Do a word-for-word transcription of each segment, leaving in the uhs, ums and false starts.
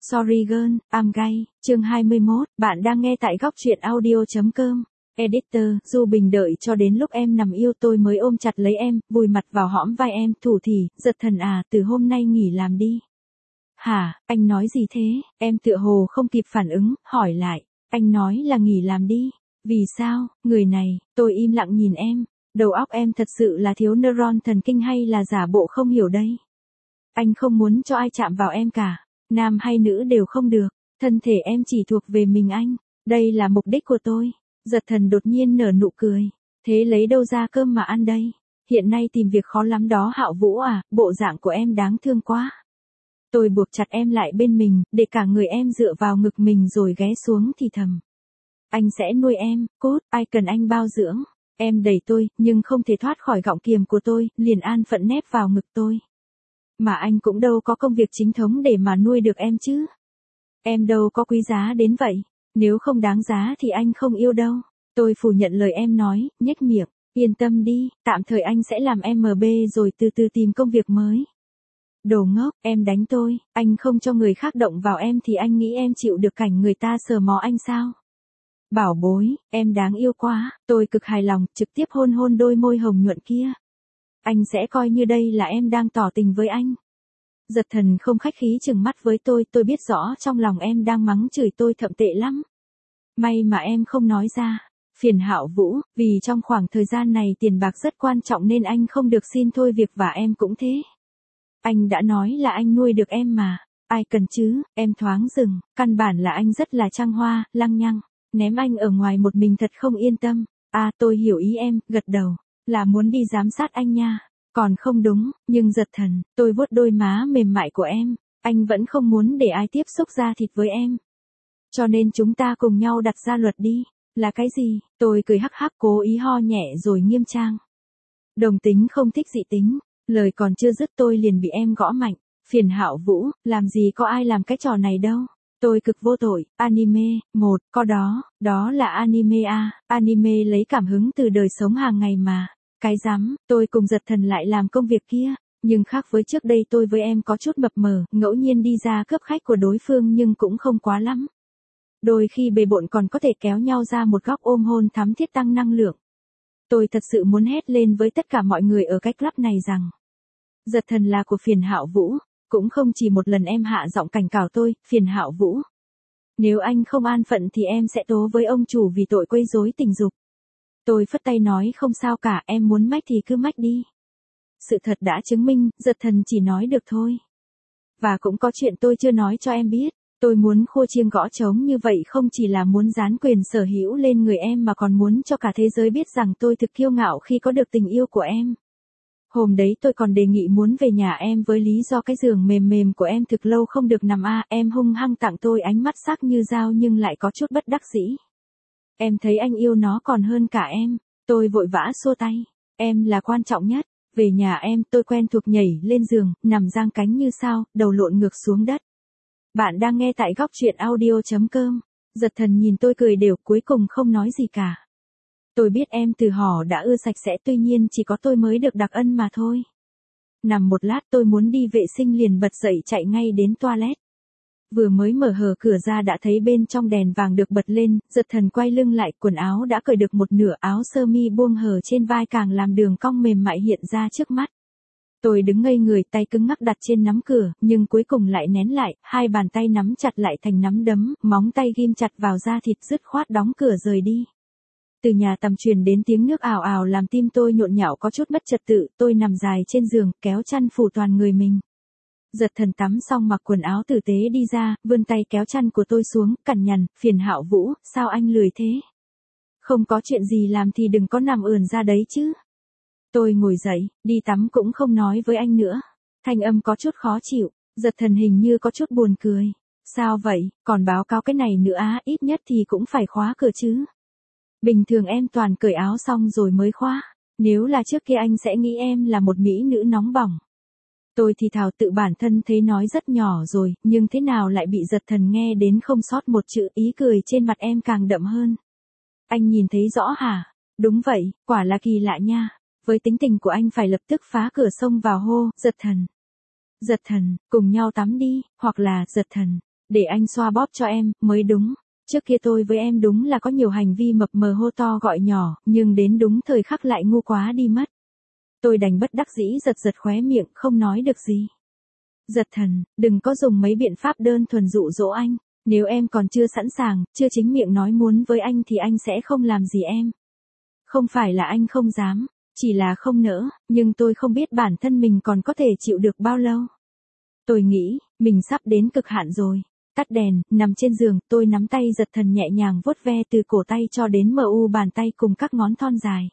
Sorry girl, I'm gay, chương hai mươi mốt, bạn đang nghe tại góc truyện audio.com. Editor, Du Bình đợi cho đến lúc em nằm yêu tôi mới ôm chặt lấy em, vùi mặt vào hõm vai em, thủ thỉ, giật thần à, từ hôm nay nghỉ làm đi. Hả, anh nói gì thế? Em tựa hồ không kịp phản ứng, hỏi lại, anh nói là nghỉ làm đi. Vì sao, người này, tôi im lặng nhìn em, đầu óc em thật sự là thiếu neuron thần kinh hay là giả bộ không hiểu đây? Anh không muốn cho ai chạm vào em cả. Nam hay nữ đều không được, thân thể em chỉ thuộc về mình anh, đây là mục đích của tôi. Giật thần đột nhiên nở nụ cười, thế lấy đâu ra cơm mà ăn đây, hiện nay tìm việc khó lắm đó Hạo Vũ à, bộ dạng của em đáng thương quá. Tôi buộc chặt em lại bên mình, để cả người em dựa vào ngực mình rồi ghé xuống thì thầm. Anh sẽ nuôi em, cốt, ai cần anh bao dưỡng. Em đẩy tôi, nhưng không thể thoát khỏi gọng kiềm của tôi, liền an phận nép vào ngực tôi. Mà anh cũng đâu có công việc chính thống để mà nuôi được em chứ. Em đâu có quý giá đến vậy. Nếu không đáng giá thì anh không yêu đâu. Tôi phủ nhận lời em nói, nhếch miệng. Yên tâm đi, tạm thời anh sẽ làm em em bê rồi từ từ tìm công việc mới. Đồ ngốc, em đánh tôi, anh không cho người khác động vào em thì anh nghĩ em chịu được cảnh người ta sờ mó anh sao? Bảo bối, em đáng yêu quá, tôi cực hài lòng, trực tiếp hôn hôn đôi môi hồng nhuận kia. Anh sẽ coi như đây là em đang tỏ tình với anh. Giật thần không khách khí chừng mắt với tôi, tôi biết rõ trong lòng em đang mắng chửi tôi thậm tệ lắm. May mà em không nói ra. Phiền Hạo Vũ, vì trong khoảng thời gian này tiền bạc rất quan trọng nên anh không được xin thôi việc và em cũng thế. Anh đã nói là anh nuôi được em mà, ai cần chứ, em thoáng dừng, căn bản là anh rất là trăng hoa, lăng nhăng, ném anh ở ngoài một mình thật không yên tâm. À tôi hiểu ý em, gật đầu. Là muốn đi giám sát anh nha. Còn không đúng, nhưng giật thần, tôi vuốt đôi má mềm mại của em. Anh vẫn không muốn để ai tiếp xúc da thịt với em. Cho nên chúng ta cùng nhau đặt ra luật đi. Là cái gì? Tôi cười hắc hắc cố ý ho nhẹ rồi nghiêm trang. Đồng tính không thích dị tính. Lời còn chưa dứt tôi liền bị em gõ mạnh. Phiền Hạo Vũ, làm gì có ai làm cái trò này đâu. Tôi cực vô tội, anime, một, có đó, đó là anime à, anime lấy cảm hứng từ đời sống hàng ngày mà. Cái rắm, tôi cùng giật thần lại làm công việc kia, nhưng khác với trước đây tôi với em có chút mập mờ, ngẫu nhiên đi ra cướp khách của đối phương nhưng cũng không quá lắm. Đôi khi bề bộn còn có thể kéo nhau ra một góc ôm hôn thắm thiết tăng năng lượng. Tôi thật sự muốn hét lên với tất cả mọi người ở cái club này rằng, giật thần là của Phiền Hạo Vũ. Cũng không chỉ một lần em hạ giọng cảnh cáo tôi, Phiền Hạo Vũ. Nếu anh không an phận thì em sẽ tố với ông chủ vì tội quấy rối tình dục. Tôi phất tay nói không sao cả, em muốn mách thì cứ mách đi. Sự thật đã chứng minh, giật thần chỉ nói được thôi. Và cũng có chuyện tôi chưa nói cho em biết. Tôi muốn khua chiêng gõ trống như vậy không chỉ là muốn dán quyền sở hữu lên người em mà còn muốn cho cả thế giới biết rằng tôi thực kiêu ngạo khi có được tình yêu của em. Hôm đấy tôi còn đề nghị muốn về nhà em với lý do cái giường mềm mềm của em thực lâu không được nằm a, à, em hung hăng tặng tôi ánh mắt sắc như dao nhưng lại có chút bất đắc dĩ. Em thấy anh yêu nó còn hơn cả em, tôi vội vã xua tay, em là quan trọng nhất, về nhà em tôi quen thuộc nhảy lên giường, nằm giang cánh như sao, đầu lộn ngược xuống đất. Bạn đang nghe tại góc truyện audio.com, giật thần nhìn tôi cười đều cuối cùng không nói gì cả. Tôi biết em từ hò đã ưa sạch sẽ tuy nhiên chỉ có tôi mới được đặc ân mà thôi. Nằm một lát tôi muốn đi vệ sinh liền bật dậy chạy ngay đến toilet. Vừa mới mở hờ cửa ra đã thấy bên trong đèn vàng được bật lên, giật thần quay lưng lại quần áo đã cởi được một nửa áo sơ mi buông hờ trên vai càng làm đường cong mềm mại hiện ra trước mắt. Tôi đứng ngây người tay cứng ngắc đặt trên nắm cửa, nhưng cuối cùng lại nén lại, hai bàn tay nắm chặt lại thành nắm đấm, móng tay ghim chặt vào da thịt dứt khoát đóng cửa rời đi. Từ nhà tắm truyền đến tiếng nước ào ào làm tim tôi nhộn nhạo có chút mất trật tự, tôi nằm dài trên giường, kéo chăn phủ toàn người mình. Giật thần tắm xong mặc quần áo tử tế đi ra, vươn tay kéo chăn của tôi xuống, cằn nhằn, Phiền Hạo Vũ, sao anh lười thế? Không có chuyện gì làm thì đừng có nằm ườn ra đấy chứ. Tôi ngồi dậy, đi tắm cũng không nói với anh nữa. Thanh âm có chút khó chịu, giật thần hình như có chút buồn cười. Sao vậy, còn báo cáo cái này nữa á, ít nhất thì cũng phải khóa cửa chứ. Bình thường em toàn cởi áo xong rồi mới khóa. Nếu là trước kia anh sẽ nghĩ em là một mỹ nữ nóng bỏng. Tôi thì thào tự bản thân thấy nói rất nhỏ rồi, nhưng thế nào lại bị giật thần nghe đến không sót một chữ, ý cười trên mặt em càng đậm hơn. Anh nhìn thấy rõ hả? Đúng vậy, quả là kỳ lạ nha. Với tính tình của anh phải lập tức phá cửa xông vào hô, giật thần. Giật thần, cùng nhau tắm đi, hoặc là giật thần. Để anh xoa bóp cho em, mới đúng. Trước kia tôi với em đúng là có nhiều hành vi mập mờ hô to gọi nhỏ, nhưng đến đúng thời khắc lại ngu quá đi mất. Tôi đành bất đắc dĩ giật giật khóe miệng, không nói được gì. Giật Thần, đừng có dùng mấy biện pháp đơn thuần dụ dỗ anh. Nếu em còn chưa sẵn sàng, chưa chính miệng nói muốn với anh thì anh sẽ không làm gì em. Không phải là anh không dám, chỉ là không nỡ, nhưng tôi không biết bản thân mình còn có thể chịu được bao lâu. Tôi nghĩ, mình sắp đến cực hạn rồi. Tắt đèn, nằm trên giường, tôi nắm tay Giật Thần nhẹ nhàng vuốt ve từ cổ tay cho đến mờ u bàn tay cùng các ngón thon dài.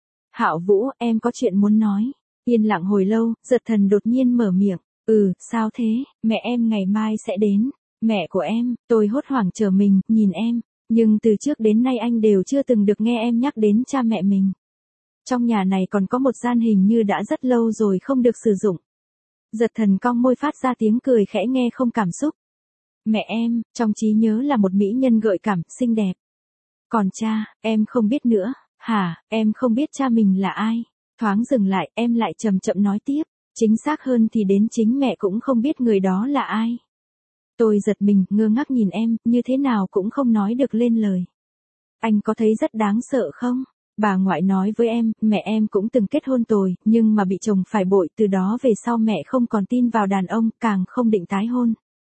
Hạo Vũ, em có chuyện muốn nói. Yên lặng hồi lâu, Giật Thần đột nhiên mở miệng. Ừ, sao thế, mẹ em ngày mai sẽ đến. Mẹ của em, tôi hốt hoảng chờ mình, nhìn em. Nhưng từ trước đến nay anh đều chưa từng được nghe em nhắc đến cha mẹ mình. Trong nhà này còn có một gian hình như đã rất lâu rồi không được sử dụng. Giật Thần cong môi phát ra tiếng cười khẽ nghe không cảm xúc. Mẹ em, trong trí nhớ là một mỹ nhân gợi cảm, xinh đẹp. Còn cha, em không biết nữa. Hả, em không biết cha mình là ai. Thoáng dừng lại, em lại chậm chậm nói tiếp. Chính xác hơn thì đến chính mẹ cũng không biết người đó là ai. Tôi giật mình, ngơ ngác nhìn em, như thế nào cũng không nói được lên lời. Anh có thấy rất đáng sợ không? Bà ngoại nói với em, mẹ em cũng từng kết hôn tồi, nhưng mà bị chồng phải bội, từ đó về sau mẹ không còn tin vào đàn ông, càng không định tái hôn.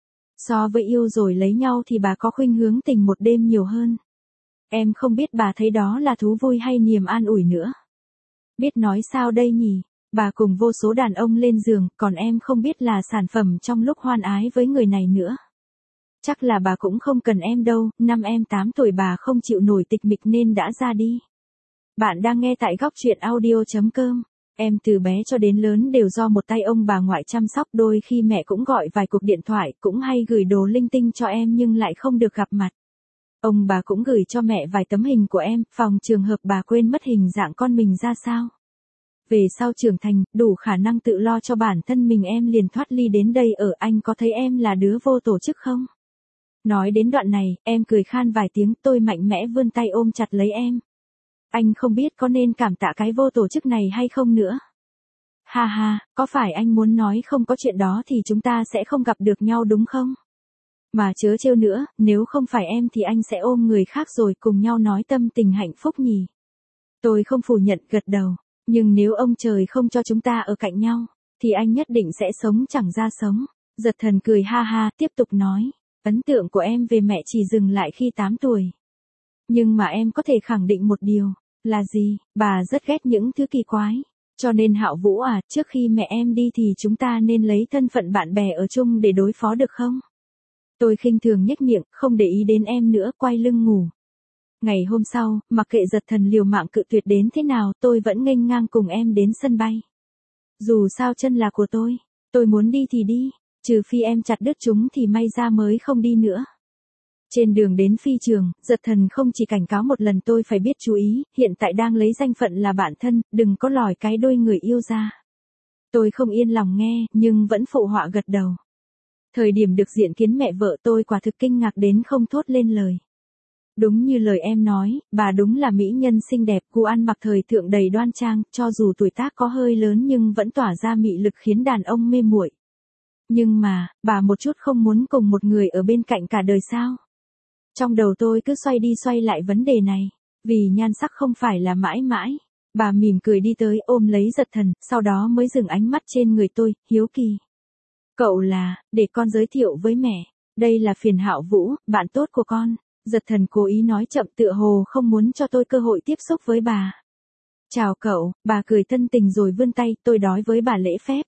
So với yêu rồi lấy nhau thì bà có khuynh hướng tình một đêm nhiều hơn. Em không biết bà thấy đó là thú vui hay niềm an ủi nữa. Biết nói sao đây nhỉ? Bà cùng vô số đàn ông lên giường, còn em không biết là sản phẩm trong lúc hoan ái với người này nữa. Chắc là bà cũng không cần em đâu, năm em tám tuổi bà không chịu nổi tịch mịch nên đã ra đi. Bạn đang nghe tại góc truyện audio chấm com. Em từ bé cho đến lớn đều do một tay ông bà ngoại chăm sóc, đôi khi mẹ cũng gọi vài cuộc điện thoại, cũng hay gửi đồ linh tinh cho em nhưng lại không được gặp mặt. Ông bà cũng gửi cho mẹ vài tấm hình của em, phòng trường hợp bà quên mất hình dạng con mình ra sao. Về sau trưởng thành, đủ khả năng tự lo cho bản thân mình em liền thoát ly đến đây ở, anh có thấy em là đứa vô tổ chức không? Nói đến đoạn này, em cười khan vài tiếng, tôi mạnh mẽ vươn tay ôm chặt lấy em. Anh không biết có nên cảm tạ cái vô tổ chức này hay không nữa. Ha ha, có phải anh muốn nói không có chuyện đó thì chúng ta sẽ không gặp được nhau đúng không? Mà chớ trêu nữa, nếu không phải em thì anh sẽ ôm người khác rồi cùng nhau nói tâm tình hạnh phúc nhỉ. Tôi không phủ nhận, gật đầu. Nhưng nếu ông trời không cho chúng ta ở cạnh nhau, thì anh nhất định sẽ sống chẳng ra sống. Giật Thần cười ha ha, tiếp tục nói. Ấn tượng của em về mẹ chỉ dừng lại khi tám tuổi. Nhưng mà em có thể khẳng định một điều, là gì, bà rất ghét những thứ kỳ quái. Cho nên Hạo Vũ à, trước khi mẹ em đi thì chúng ta nên lấy thân phận bạn bè ở chung để đối phó được không? Tôi khinh thường nhếch miệng, không để ý đến em nữa, quay lưng ngủ. Ngày hôm sau, mặc kệ Giật Thần liều mạng cự tuyệt đến thế nào, tôi vẫn nghênh ngang cùng em đến sân bay. Dù sao chân là của tôi, tôi muốn đi thì đi, trừ phi em chặt đứt chúng thì may ra mới không đi nữa. Trên đường đến phi trường, Giật Thần không chỉ cảnh cáo một lần tôi phải biết chú ý, hiện tại đang lấy danh phận là bạn thân, đừng có lòi cái đôi người yêu ra. Tôi không yên lòng nghe, nhưng vẫn phụ họa gật đầu. Thời điểm được diện kiến mẹ vợ tôi quả thực kinh ngạc đến không thốt lên lời. Đúng như lời em nói, bà đúng là mỹ nhân xinh đẹp, gu ăn mặc thời thượng đầy đoan trang, cho dù tuổi tác có hơi lớn nhưng vẫn tỏa ra mị lực khiến đàn ông mê muội. Nhưng mà, bà một chút không muốn cùng một người ở bên cạnh cả đời sao? Trong đầu tôi cứ xoay đi xoay lại vấn đề này, vì nhan sắc không phải là mãi mãi. Bà mỉm cười đi tới ôm lấy Giật Thần, sau đó mới dừng ánh mắt trên người tôi, hiếu kỳ. Cậu là, để con giới thiệu với mẹ, đây là Phiền Hạo Vũ, bạn tốt của con. Giật Thần cố ý nói chậm tựa hồ không muốn cho tôi cơ hội tiếp xúc với bà. Chào cậu, bà cười thân tình rồi vươn tay, tôi đói với bà lễ phép.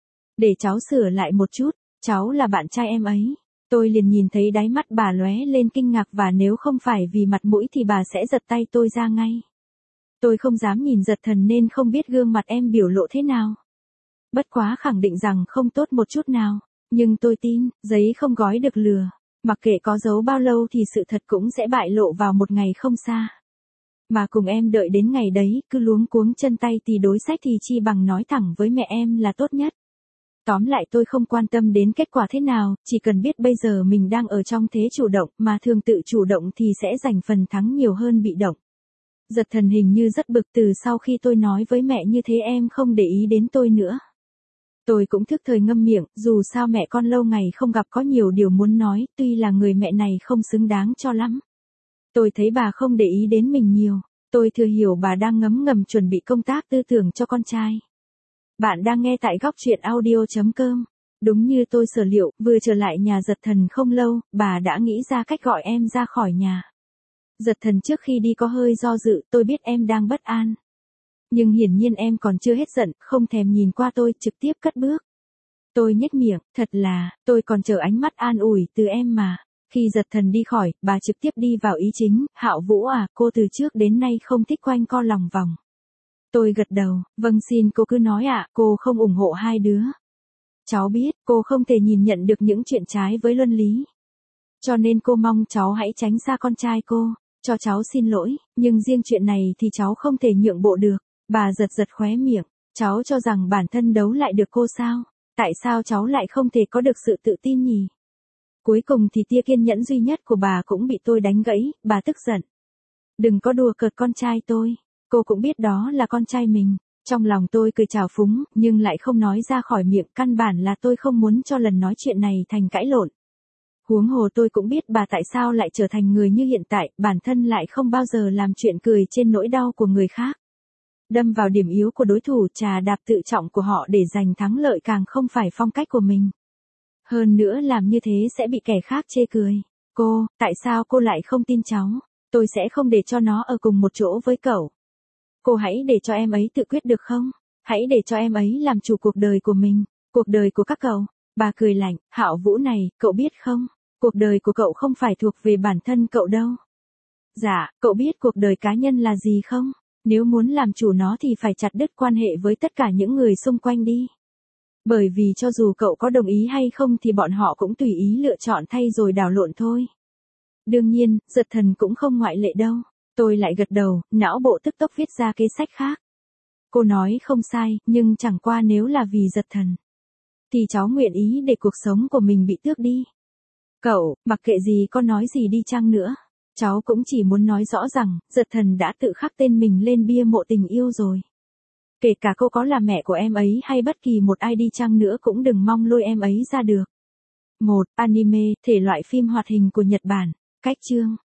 Để cháu sửa lại một chút, cháu là bạn trai em ấy. Tôi liền nhìn thấy đáy mắt bà lóe lên kinh ngạc và nếu không phải vì mặt mũi thì bà sẽ giật tay tôi ra ngay. Tôi không dám nhìn Giật Thần nên không biết gương mặt em biểu lộ thế nào. Bất quá khẳng định rằng không tốt một chút nào, nhưng tôi tin, giấy không gói được lừa. Mặc kệ có giấu bao lâu thì sự thật cũng sẽ bại lộ vào một ngày không xa. Mà cùng em đợi đến ngày đấy, cứ luống cuống chân tay thì đối sách thì chi bằng nói thẳng với mẹ em là tốt nhất. Tóm lại tôi không quan tâm đến kết quả thế nào, chỉ cần biết bây giờ mình đang ở trong thế chủ động, mà thường tự chủ động thì sẽ giành phần thắng nhiều hơn bị động. Giật Thần hình như rất bực từ sau khi tôi nói với mẹ như thế em không để ý đến tôi nữa. Tôi cũng thức thời ngâm miệng, dù sao mẹ con lâu ngày không gặp có nhiều điều muốn nói, tuy là người mẹ này không xứng đáng cho lắm. Tôi thấy bà không để ý đến mình nhiều, tôi thừa hiểu bà đang ngấm ngầm chuẩn bị công tác tư tưởng cho con trai. Bạn đang nghe tại góc truyện audio.com. Đúng như tôi sở liệu, vừa trở lại nhà Giật Thần không lâu, bà đã nghĩ ra cách gọi em ra khỏi nhà. Giật Thần trước khi đi có hơi do dự, tôi biết em đang bất an. Nhưng hiển nhiên em còn chưa hết giận, không thèm nhìn qua tôi, trực tiếp cất bước. Tôi nhếch miệng, thật là, tôi còn chờ ánh mắt an ủi từ em mà. Khi Giật Thần đi khỏi, bà trực tiếp đi vào ý chính, Hạo Vũ à, cô từ trước đến nay không thích quanh co lòng vòng. Tôi gật đầu, vâng xin cô cứ nói ạ, cô không ủng hộ hai đứa. Cháu biết, cô không thể nhìn nhận được những chuyện trái với luân lý. Cho nên cô mong cháu hãy tránh xa con trai cô, cho cháu xin lỗi, nhưng riêng chuyện này thì cháu không thể nhượng bộ được. Bà giật giật khóe miệng, cháu cho rằng bản thân đấu lại được cô sao? Tại sao cháu lại không thể có được sự tự tin nhỉ? Cuối cùng thì tia kiên nhẫn duy nhất của bà cũng bị tôi đánh gãy, bà tức giận. Đừng có đùa cợt con trai tôi, cô cũng biết đó là con trai mình. Trong lòng tôi cười trào phúng, nhưng lại không nói ra khỏi miệng, căn bản là tôi không muốn cho lần nói chuyện này thành cãi lộn. Huống hồ tôi cũng biết bà tại sao lại trở thành người như hiện tại, bản thân lại không bao giờ làm chuyện cười trên nỗi đau của người khác. Đâm vào điểm yếu của đối thủ, trà đạp tự trọng của họ để giành thắng lợi càng không phải phong cách của mình. Hơn nữa làm như thế sẽ bị kẻ khác chê cười. Cô, tại sao cô lại không tin cháu? Tôi sẽ không để cho nó ở cùng một chỗ với cậu. Cô hãy để cho em ấy tự quyết được không? Hãy để cho em ấy làm chủ cuộc đời của mình, cuộc đời của các cậu. Bà cười lạnh, Hạo Vũ này, cậu biết không? Cuộc đời của cậu không phải thuộc về bản thân cậu đâu. Dạ, cậu biết cuộc đời cá nhân là gì không? Nếu muốn làm chủ nó thì phải chặt đứt quan hệ với tất cả những người xung quanh đi. Bởi vì cho dù cậu có đồng ý hay không thì bọn họ cũng tùy ý lựa chọn thay rồi đảo lộn thôi. Đương nhiên, Giật Thần cũng không ngoại lệ đâu. Tôi lại gật đầu, não bộ tức tốc viết ra kế sách khác. Cô nói không sai, nhưng chẳng qua nếu là vì Giật Thần, thì cháu nguyện ý để cuộc sống của mình bị tước đi. Cậu, mặc kệ gì con nói gì đi chăng nữa, cháu cũng chỉ muốn nói rõ rằng, Giật Thần đã tự khắc tên mình lên bia mộ tình yêu rồi. Kể cả cô có là mẹ của em ấy hay bất kỳ một ai đi chăng nữa cũng đừng mong lôi em ấy ra được. một. Anime, thể loại phim hoạt hình của Nhật Bản. Cách chương